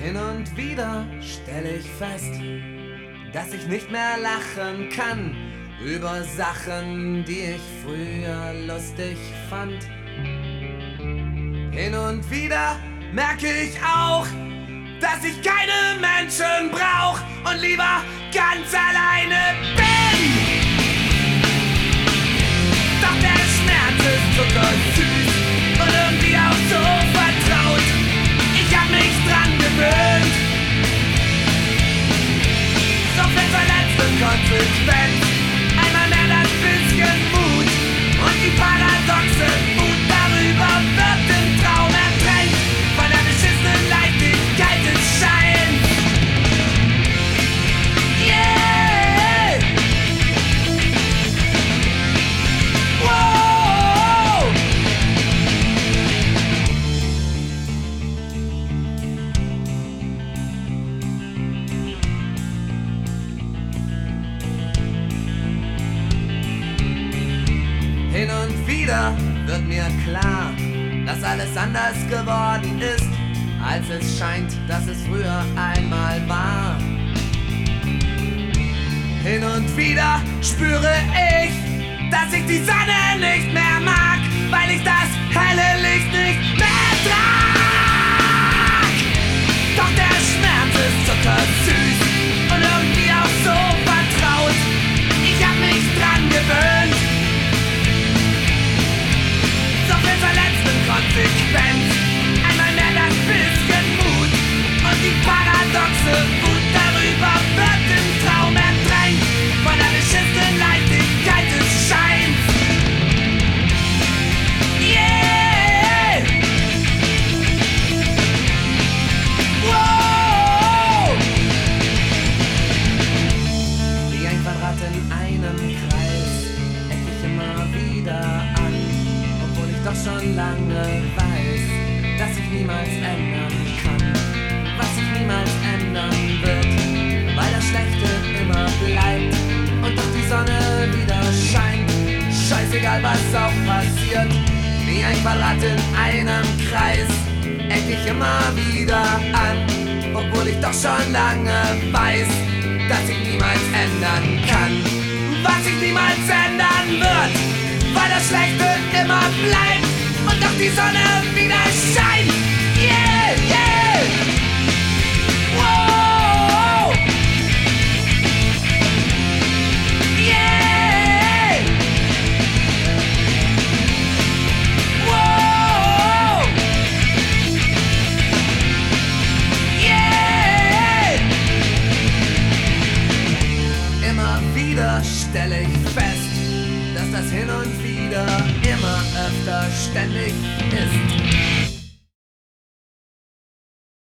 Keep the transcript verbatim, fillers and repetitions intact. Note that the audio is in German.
Hin und wieder stelle ich fest, dass ich nicht mehr lachen kann über Sachen, die ich früher lustig fand. Hin und wieder merke ich auch, dass ich keine Menschen brauch und lieber ganz alleine bin. Doch der Schmerz ist zuckersüß und irgendwie auch so vertraut. Ich hab mich dran gewöhnt. So viel verletzt und konsequent. Einmal mehr das bisschen Mut und die paradoxe Wut darüber wird im Traum ertränkt von der beschissenen Leichtigkeit des Scheins. Yeah! Wow! Hin und wieder wird mir klar, dass alles anders geworden ist, als es scheint, dass es früher einmal war. Hin und wieder spüre ich, dass ich die Sonne nicht mehr mag, weil ich das helle Licht nicht mehr trag. Doch der Schmerz ist zuckersüß und irgendwie auch so vertraut. Ich hab mich dran gewöhnt. So viel verletzt und konsequent. Einmal mehr das bisschen Mut und die paradoxe Wut darüber wird im Traum ertränkt von der beschissenen Leichtigkeit des Scheins. Yeah! Wow! Wie ein Quadrat in einem Kreis eck ich immer wieder an, obwohl ich doch schon lange weiß, dass sich niemals ändern kann, was sich niemals ändern wird, weil das Schlechte immer bleibt und doch die Sonne wieder scheint. Scheißegal, was auch passiert, wie ein Quadrat in einem Kreis eck ich immer wieder an, obwohl ich doch schon lange weiß, dass sich niemals ändern kann, was sich niemals ändern wird, weil das Schlechte immer bleibt und doch die Sonne wieder scheint. Yeah, yeah! Wow! Yeah! Wow! Yeah! Immer wieder stelle ich fest, dass das Hin und Wieder immer öfter ständig ist.